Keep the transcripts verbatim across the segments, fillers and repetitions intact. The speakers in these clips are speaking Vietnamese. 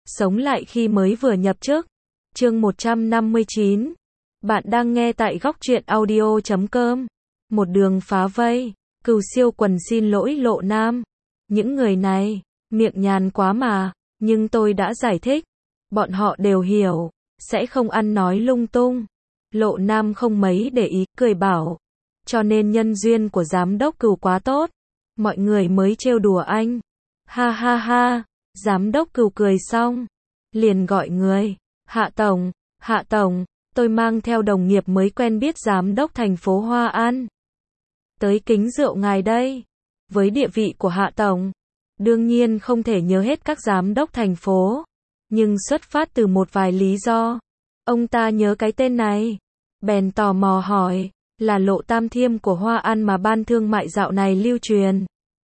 Sống lại khi mới vừa nhập chức. Chương một trăm năm mươi chín. Bạn đang nghe tại góc truyện audio chấm com. Một đường phá vây, Cừu Siêu Quần xin lỗi Lộ Nam. Những người này, miệng nhàn quá mà, nhưng tôi đã giải thích. Bọn họ đều hiểu, sẽ không ăn nói lung tung. Lộ Nam không mấy để ý, cười bảo. Cho nên nhân duyên của giám đốc Cừu quá tốt. Mọi người mới trêu đùa anh. Ha ha ha, giám đốc Cừu cười xong. Liền gọi người. Hạ Tổng, Hạ Tổng, tôi mang theo đồng nghiệp mới quen biết giám đốc thành phố Hoa An. Tới kính rượu ngài đây. Với địa vị của Hạ Tổng, đương nhiên không thể nhớ hết các giám đốc thành phố. Nhưng xuất phát từ một vài lý do, ông ta nhớ cái tên này. Bèn tò mò hỏi, là Lộ Tam Thiêm của Hoa An mà ban thương mại dạo này lưu truyền.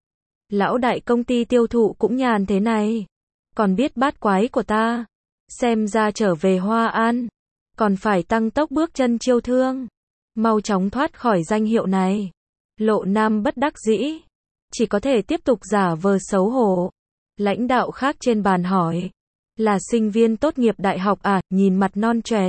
Lão đại công ty tiêu thụ cũng nhàn thế này. Còn biết bát quái của ta. Xem ra trở về Hoa An, còn phải tăng tốc bước chân chiêu thương. Mau chóng thoát khỏi danh hiệu này. Lộ Nam bất đắc dĩ. Chỉ có thể tiếp tục giả vờ xấu hổ. Lãnh đạo khác trên bàn hỏi. Là sinh viên tốt nghiệp đại học à, nhìn mặt non choẹt.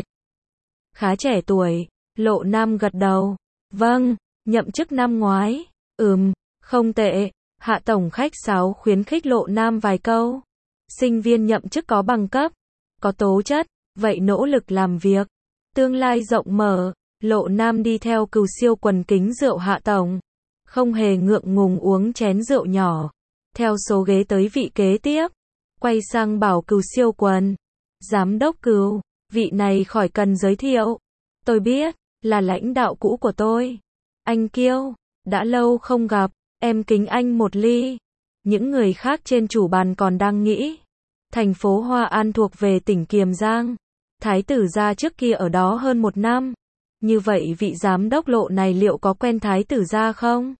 Khá trẻ tuổi. Lộ Nam gật đầu. Vâng, nhậm chức năm ngoái. Ừm, không tệ. Hạ Tổng khách sáo khuyến khích Lộ Nam vài câu. Sinh viên nhậm chức có bằng cấp, có tố chất, vậy nỗ lực làm việc. Tương lai rộng mở. Lộ Nam đi theo Cừu Siêu Quần kính rượu Hạ Tổng. Không hề ngượng ngùng uống chén rượu nhỏ. Theo số ghế tới vị kế tiếp. Quay sang bảo Cừu Siêu Quần. Giám đốc Cừu, vị này khỏi cần giới thiệu. Tôi biết, là lãnh đạo cũ của tôi. Anh Kiêu, đã lâu không gặp, em kính anh một ly. Những người khác trên chủ bàn còn đang nghĩ. Thành phố Hoa An thuộc về tỉnh Kiềm Giang. Thái tử gia trước kia ở đó hơn một năm. Như vậy vị giám đốc Lộ này liệu có quen thái tử gia không?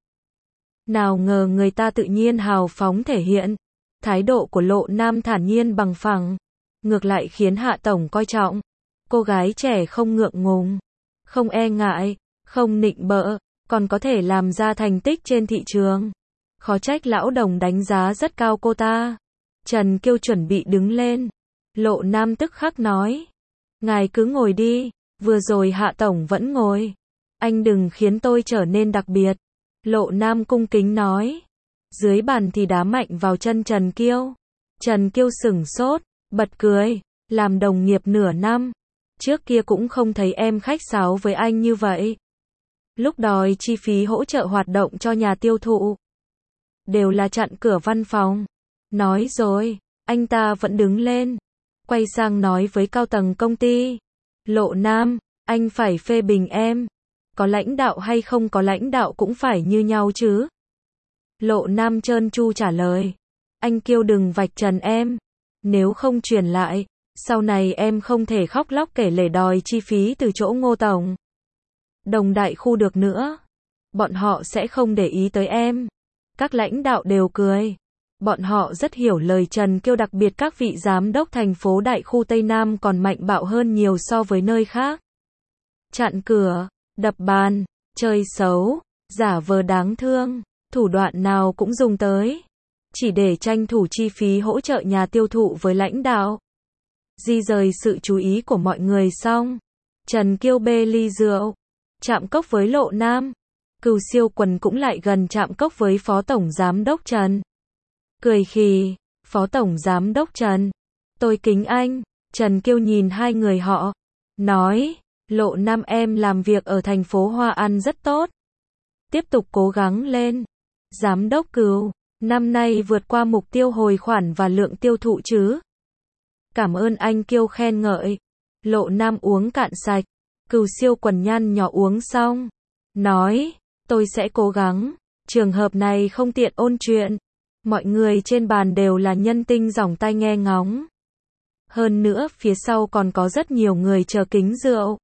Nào ngờ người ta tự nhiên hào phóng thể hiện. Thái độ của Lộ Nam thản nhiên bằng phẳng. Ngược lại khiến Hạ Tổng coi trọng. Cô gái trẻ không ngượng ngùng, không e ngại, không nịnh bợ, còn có thể làm ra thành tích trên thị trường. Khó trách lão đồng đánh giá rất cao cô ta. Trần Kiêu chuẩn bị đứng lên. Lộ Nam tức khắc nói. Ngài cứ ngồi đi, vừa rồi Hạ Tổng vẫn ngồi. Anh đừng khiến tôi trở nên đặc biệt. Lộ Nam cung kính nói. Dưới bàn thì đá mạnh vào chân Trần Kiêu. Trần Kiêu sửng sốt, bật cười. Làm đồng nghiệp nửa năm. Trước kia cũng không thấy em khách sáo với anh như vậy. Lúc đòi chi phí hỗ trợ hoạt động cho nhà tiêu thụ. Đều là chặn cửa văn phòng. Nói rồi, anh ta vẫn đứng lên. Quay sang nói với cao tầng công ty. Lộ Nam, anh phải phê bình em. Có lãnh đạo hay không có lãnh đạo cũng phải như nhau chứ. Lộ Nam trơn tru trả lời. Anh Kiêu đừng vạch trần em. Nếu không truyền lại, sau này em không thể khóc lóc kể lể đòi chi phí từ chỗ Ngô Tổng. Đồng đại khu được nữa. Bọn họ sẽ không để ý tới em. Các lãnh đạo đều cười. Bọn họ rất hiểu lời Trần Kiêu, đặc biệt các vị giám đốc thành phố đại khu Tây Nam còn mạnh bạo hơn nhiều so với nơi khác. Chặn cửa, đập bàn, chơi xấu, giả vờ đáng thương, thủ đoạn nào cũng dùng tới. Chỉ để tranh thủ chi phí hỗ trợ nhà tiêu thụ với lãnh đạo. Di rời sự chú ý của mọi người xong. Trần Kiêu bê ly rượu. Chạm cốc với Lộ Nam. Cừu Siêu Quần cũng lại gần chạm cốc với Phó Tổng Giám đốc Trần. Cười khì. Phó Tổng Giám đốc Trần. Tôi kính anh. Trần Kiêu nhìn hai người họ. Nói. Lộ Nam em làm việc ở thành phố Hoa An rất tốt. Tiếp tục cố gắng lên. Giám đốc Cừu. Năm nay vượt qua mục tiêu hồi khoản và lượng tiêu thụ chứ. Cảm ơn anh Kiêu khen ngợi. Lộ Nam uống cạn sạch. Cừu Siêu Quần nhăn nhỏ uống xong. Nói. Tôi sẽ cố gắng. Trường hợp này không tiện ôn chuyện. Mọi người trên bàn đều là nhân tinh dòng tai nghe ngóng. Hơn nữa phía sau còn có rất nhiều người chờ kính rượu.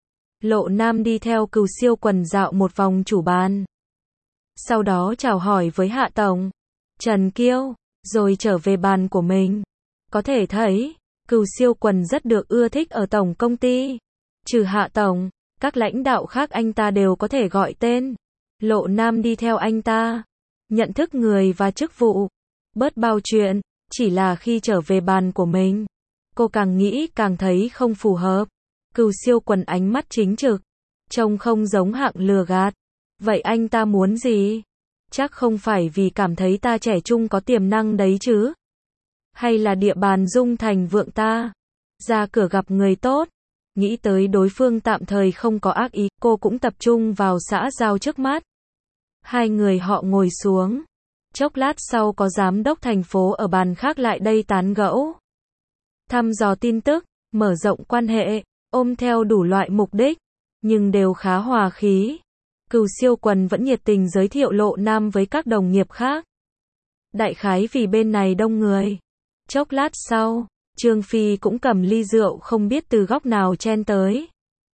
Lộ Nam đi theo Cừu Siêu Quần dạo một vòng chủ bàn. Sau đó chào hỏi với Hạ Tổng, Trần Kiêu, rồi trở về bàn của mình. Có thể thấy, Cừu Siêu Quần rất được ưa thích ở tổng công ty. Trừ Hạ Tổng, các lãnh đạo khác anh ta đều có thể gọi tên. Lộ Nam đi theo anh ta. Nhận thức người và chức vụ. Bớt bao chuyện, chỉ là khi trở về bàn của mình. Cô càng nghĩ càng thấy không phù hợp. Cừu Siêu Quần ánh mắt chính trực, trông không giống hạng lừa gạt. Vậy anh ta muốn gì? Chắc không phải vì cảm thấy ta trẻ trung có tiềm năng đấy chứ? Hay là địa bàn Dung Thành vượng ta? Ra cửa gặp người tốt. Nghĩ tới đối phương tạm thời không có ác ý, cô cũng tập trung vào xã giao trước mắt. Hai người họ ngồi xuống. Chốc lát sau có giám đốc thành phố ở bàn khác lại đây tán gẫu. Thăm dò tin tức, mở rộng quan hệ, ôm theo đủ loại mục đích, nhưng đều khá hòa khí. Cừu Siêu Quần vẫn nhiệt tình giới thiệu Lộ Nam với các đồng nghiệp khác. Đại khái vì bên này đông người. Chốc lát sau, Trương Phi cũng cầm ly rượu không biết từ góc nào chen tới.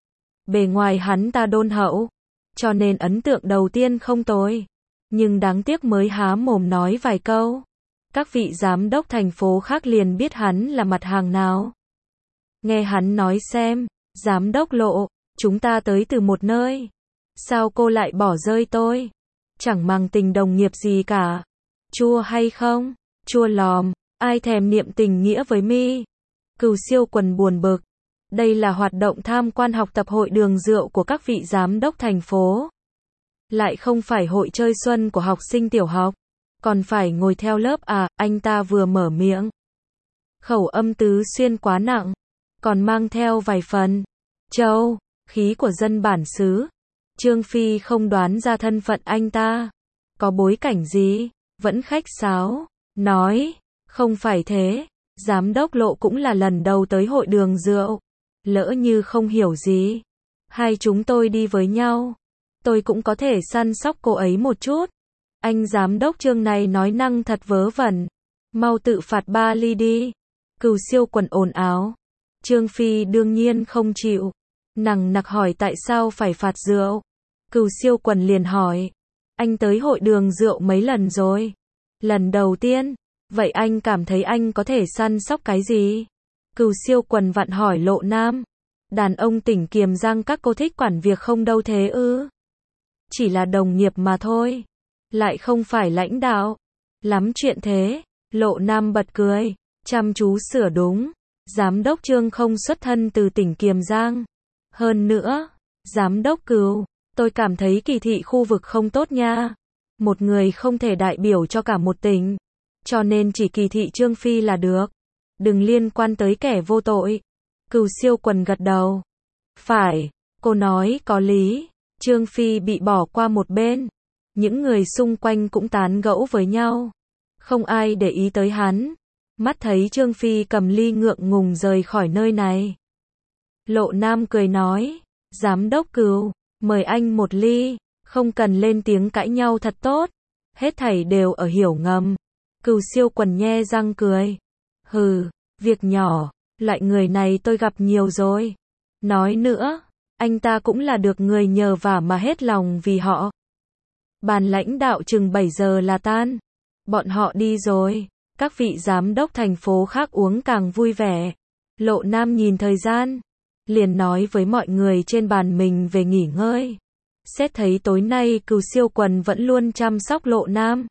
Bề ngoài hắn ta đôn hậu, cho nên ấn tượng đầu tiên không tồi. Nhưng đáng tiếc mới há mồm nói vài câu, các vị giám đốc thành phố khác liền biết hắn là mặt hàng nào. Nghe hắn nói xem, giám đốc Lộ, chúng ta tới từ một nơi. Sao cô lại bỏ rơi tôi? Chẳng mang tình đồng nghiệp gì cả. Chua hay không? Chua lòm, ai thèm niệm tình nghĩa với mi? Cừu Siêu Quần buồn bực. Đây là hoạt động tham quan học tập hội đường rượu của các vị giám đốc thành phố. Lại không phải hội chơi xuân của học sinh tiểu học. Còn phải ngồi theo lớp à, anh ta vừa mở miệng. Khẩu âm tứ xuyên quá nặng. Còn mang theo vài phần châu, khí của dân bản xứ. Trương Phi không đoán ra thân phận anh ta. Có bối cảnh gì? Vẫn khách sáo. Nói, không phải thế. Giám đốc Lộ cũng là lần đầu tới hội đường rượu. Lỡ như không hiểu gì. Hai chúng tôi đi với nhau. Tôi cũng có thể săn sóc cô ấy một chút. Anh giám đốc Trương này nói năng thật vớ vẩn. Mau tự phạt ba ly đi. Cừu Siêu Quần ồn ào. Trương Phi đương nhiên không chịu. Nằng nặc hỏi tại sao phải phạt rượu. Cừu Siêu Quần liền hỏi. Anh tới hội đường rượu mấy lần rồi? Lần đầu tiên. Vậy anh cảm thấy anh có thể săn sóc cái gì? Cừu Siêu Quần vặn hỏi Lộ Nam. Đàn ông tỉnh Kiềm Giang các cô thích quản việc không đâu thế ư? Chỉ là đồng nghiệp mà thôi. Lại không phải lãnh đạo. Lắm chuyện thế. Lộ Nam bật cười. Chăm chú sửa đúng. Giám đốc Trương không xuất thân từ tỉnh Kiềm Giang. Hơn nữa, giám đốc Cừu, tôi cảm thấy kỳ thị khu vực không tốt nha. Một người không thể đại biểu cho cả một tỉnh. Cho nên chỉ kỳ thị Trương Phi là được. Đừng liên quan tới kẻ vô tội. Cừu Siêu Quần gật đầu. Phải, cô nói có lý. Trương Phi bị bỏ qua một bên. Những người xung quanh cũng tán gẫu với nhau. Không ai để ý tới hắn. Mắt thấy Trương Phi cầm ly ngượng ngùng rời khỏi nơi này. Lộ Nam cười nói. Giám đốc Cừu, mời anh một ly. Không cần lên tiếng cãi nhau thật tốt. Hết thảy đều ở hiểu ngầm. Cừu Siêu Quần nhe răng cười. Hừ, việc nhỏ. Loại người này tôi gặp nhiều rồi. Nói nữa, anh ta cũng là được người nhờ vả mà hết lòng vì họ. Bàn lãnh đạo chừng bảy giờ là tan. Bọn họ đi rồi. Các vị giám đốc thành phố khác uống càng vui vẻ. Lộ Nam nhìn thời gian. Liền nói với mọi người trên bàn mình về nghỉ ngơi. Xét thấy tối nay Cừu Siêu Quần vẫn luôn chăm sóc Lộ Nam.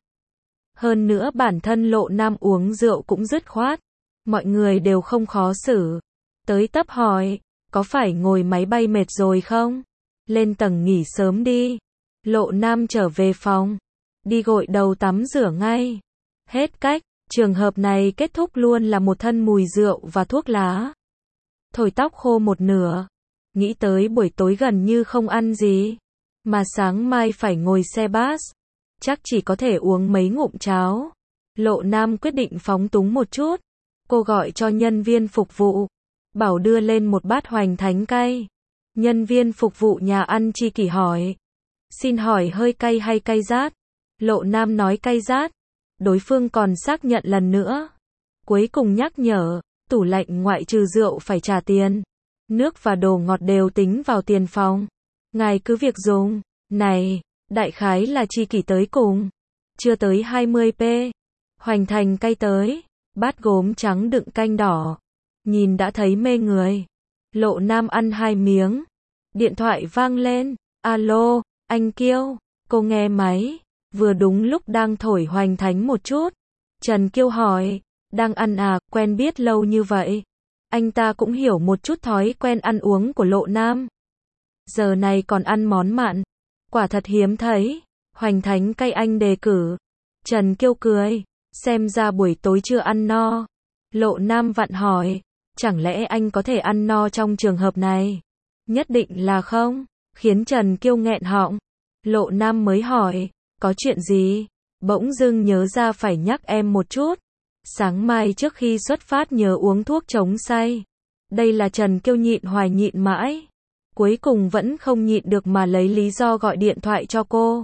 Hơn nữa bản thân Lộ Nam uống rượu cũng dứt khoát. Mọi người đều không khó xử. Tới tấp hỏi, có phải ngồi máy bay mệt rồi không? Lên tầng nghỉ sớm đi. Lộ Nam trở về phòng. Đi gội đầu tắm rửa ngay. Hết cách, trường hợp này kết thúc luôn là một thân mùi rượu và thuốc lá. Thổi tóc khô một nửa. Nghĩ tới buổi tối gần như không ăn gì. Mà sáng mai phải ngồi xe bus. Chắc chỉ có thể uống mấy ngụm cháo. Lộ Nam quyết định phóng túng một chút. Cô gọi cho nhân viên phục vụ. Bảo đưa lên một bát hoành thánh cay. Nhân viên phục vụ nhà ăn chi kỷ hỏi. Xin hỏi hơi cay hay cay rát? Lộ Nam nói cay rát. Đối phương còn xác nhận lần nữa. Cuối cùng nhắc nhở, tủ lạnh ngoại trừ rượu phải trả tiền. Nước và đồ ngọt đều tính vào tiền phòng. Ngài cứ việc dùng. Này, đại khái là chi kỷ tới cùng. Chưa tới hai mươi p. Hoành thành cay tới. Bát gốm trắng đựng canh đỏ. Nhìn đã thấy mê người. Lộ Nam ăn hai miếng. Điện thoại vang lên. Alo, anh Kiêu. Cô nghe máy. Vừa đúng lúc đang thổi hoành thánh một chút. Trần Kiêu hỏi. Đang ăn à, quen biết lâu như vậy. Anh ta cũng hiểu một chút thói quen ăn uống của Lộ Nam. Giờ này còn ăn món mặn. Quả thật hiếm thấy. Hoành thánh cay anh đề cử. Trần Kiêu cười. Xem ra buổi tối chưa ăn no. Lộ Nam vặn hỏi. Chẳng lẽ anh có thể ăn no trong trường hợp này? Nhất định là không. Khiến Trần Kiêu nghẹn họng. Lộ Nam mới hỏi. Có chuyện gì? Bỗng dưng nhớ ra phải nhắc em một chút. Sáng mai trước khi xuất phát nhớ uống thuốc chống say. Đây là Trần Kiêu nhịn hoài nhịn mãi. Cuối cùng vẫn không nhịn được mà lấy lý do gọi điện thoại cho cô.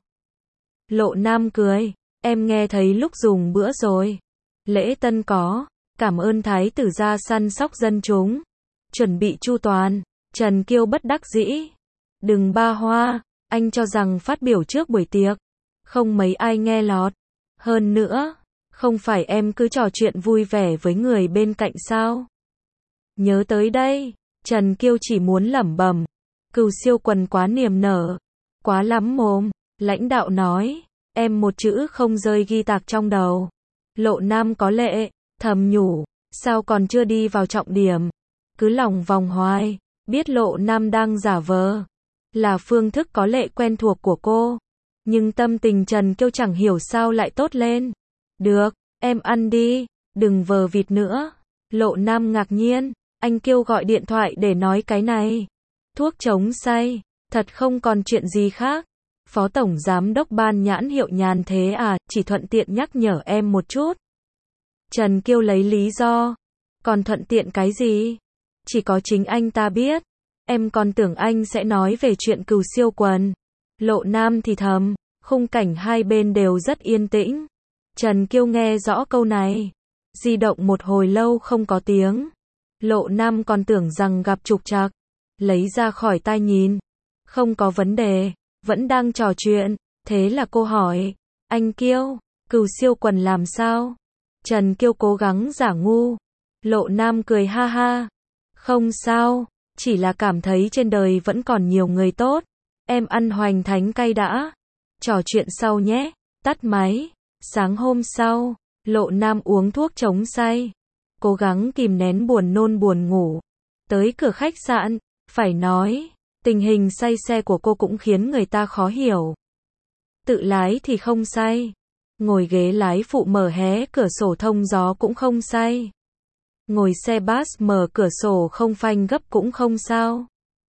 Lộ Nam cười. Em nghe thấy lúc dùng bữa rồi. Lễ tân có. Cảm ơn thái tử ra săn sóc dân chúng. Chuẩn bị chu toàn. Trần Kiêu bất đắc dĩ. Đừng ba hoa. Anh cho rằng phát biểu trước buổi tiệc. Không mấy ai nghe lọt. Hơn nữa. Không phải em cứ trò chuyện vui vẻ với người bên cạnh sao? Nhớ tới đây. Trần Kiêu chỉ muốn lẩm bẩm. Cừu Siêu Quần quá niềm nở. Quá lắm mồm. Lãnh đạo nói. Em một chữ không rơi ghi tạc trong đầu. Lộ Nam có lệ. Thầm nhủ. Sao còn chưa đi vào trọng điểm? Cứ lòng vòng hoài. Biết Lộ Nam đang giả vờ. Là phương thức có lệ quen thuộc của cô. Nhưng tâm tình Trần Kiêu chẳng hiểu sao lại tốt lên. Được, em ăn đi. Đừng vờ vịt nữa. Lộ Nam ngạc nhiên. Anh Kiêu gọi điện thoại để nói cái này. Thuốc chống say. Thật không còn chuyện gì khác. Phó Tổng Giám đốc ban nhãn hiệu nhàn thế à, chỉ thuận tiện nhắc nhở em một chút. Trần Kiêu lấy lý do. Còn thuận tiện cái gì? Chỉ có chính anh ta biết. Em còn tưởng anh sẽ nói về chuyện Cừu Siêu Quần. Lộ Nam thì thầm. Khung cảnh hai bên đều rất yên tĩnh. Trần Kiêu nghe rõ câu này. Di động một hồi lâu không có tiếng. Lộ Nam còn tưởng rằng gặp trục trặc. Lấy ra khỏi tai nhìn. Không có vấn đề. Vẫn đang trò chuyện. Thế là cô hỏi. Anh Kiêu, Cừu Siêu Quần làm sao? Trần Kiêu cố gắng giả ngu. Lộ Nam cười ha ha. Không sao. Chỉ là cảm thấy trên đời vẫn còn nhiều người tốt. Em ăn hoành thánh cay đã. Trò chuyện sau nhé. Tắt máy. Sáng hôm sau, Lộ Nam uống thuốc chống say. Cố gắng kìm nén buồn nôn buồn ngủ. Tới cửa khách sạn, phải nói, tình hình say xe của cô cũng khiến người ta khó hiểu. Tự lái thì không say. Ngồi ghế lái phụ mở hé cửa sổ thông gió cũng không say. Ngồi xe bus mở cửa sổ không phanh gấp cũng không sao.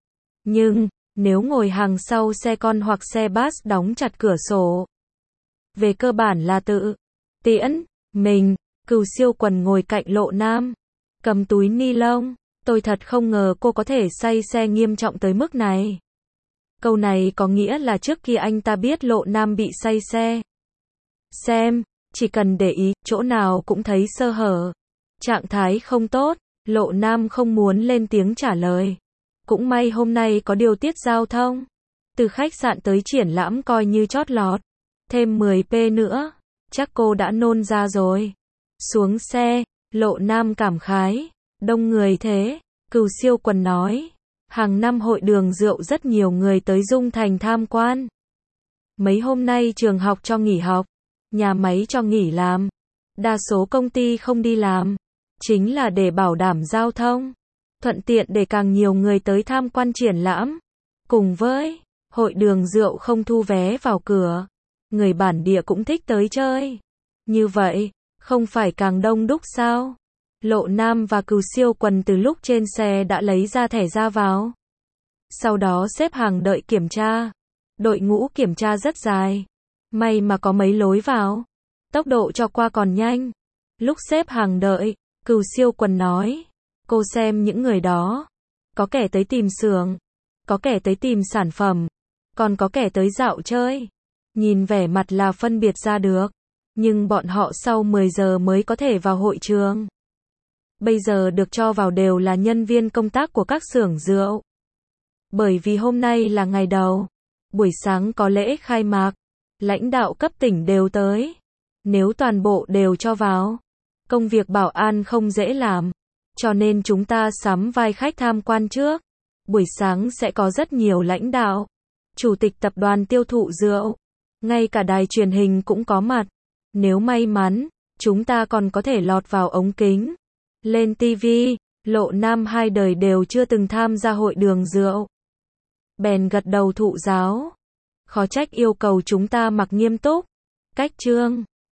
Nhưng, nếu ngồi hàng sau xe con hoặc xe bus đóng chặt cửa sổ, về cơ bản là tự tiễn mình. Cừu Siêu Quần ngồi cạnh Lộ Nam, cầm túi ni lông. Tôi thật không ngờ cô có thể say xe nghiêm trọng tới mức này. Câu này có nghĩa là trước khi anh ta biết Lộ Nam bị say xe. Xem, chỉ cần để ý, chỗ nào cũng thấy sơ hở. Trạng thái không tốt, Lộ Nam không muốn lên tiếng trả lời. Cũng may hôm nay có điều tiết giao thông. Từ khách sạn tới triển lãm coi như chót lọt. Thêm mười phút nữa, chắc cô đã nôn ra rồi. Xuống xe, Lộ Nam cảm khái. Đông người thế, Cừu Siêu Quần nói. Hàng năm hội đường rượu rất nhiều người tới Dung Thành tham quan. Mấy hôm nay trường học cho nghỉ học, nhà máy cho nghỉ làm. Đa số công ty không đi làm. Chính là để bảo đảm giao thông. Thuận tiện để càng nhiều người tới tham quan triển lãm. Cùng với, hội đường rượu không thu vé vào cửa. Người bản địa cũng thích tới chơi. Như vậy, không phải càng đông đúc sao? Lộ Nam và Cừu Siêu Quần từ lúc trên xe đã lấy ra thẻ ra vào. Sau đó xếp hàng đợi kiểm tra. Đội ngũ kiểm tra rất dài. May mà có mấy lối vào. Tốc độ cho qua còn nhanh. Lúc xếp hàng đợi, Cừu Siêu Quần nói. Cô xem những người đó. Có kẻ tới tìm xưởng. Có kẻ tới tìm sản phẩm. Còn có kẻ tới dạo chơi. Nhìn vẻ mặt là phân biệt ra được. Nhưng bọn họ sau mười giờ mới có thể vào hội trường. Bây giờ được cho vào đều là nhân viên công tác của các xưởng rượu. Bởi vì hôm nay là ngày đầu. Buổi sáng có lễ khai mạc. Lãnh đạo cấp tỉnh đều tới. Nếu toàn bộ đều cho vào, công việc bảo an không dễ làm. Cho nên chúng ta sắm vai khách tham quan trước. Buổi sáng sẽ có rất nhiều lãnh đạo. Chủ tịch tập đoàn tiêu thụ rượu. Ngay cả đài truyền hình cũng có mặt. Nếu may mắn, chúng ta còn có thể lọt vào ống kính. Lên ti vi, Lộ Nam hai đời đều chưa từng tham gia hội đường rượu. Bèn gật đầu thụ giáo. Khó trách yêu cầu chúng ta mặc nghiêm túc. Cách chương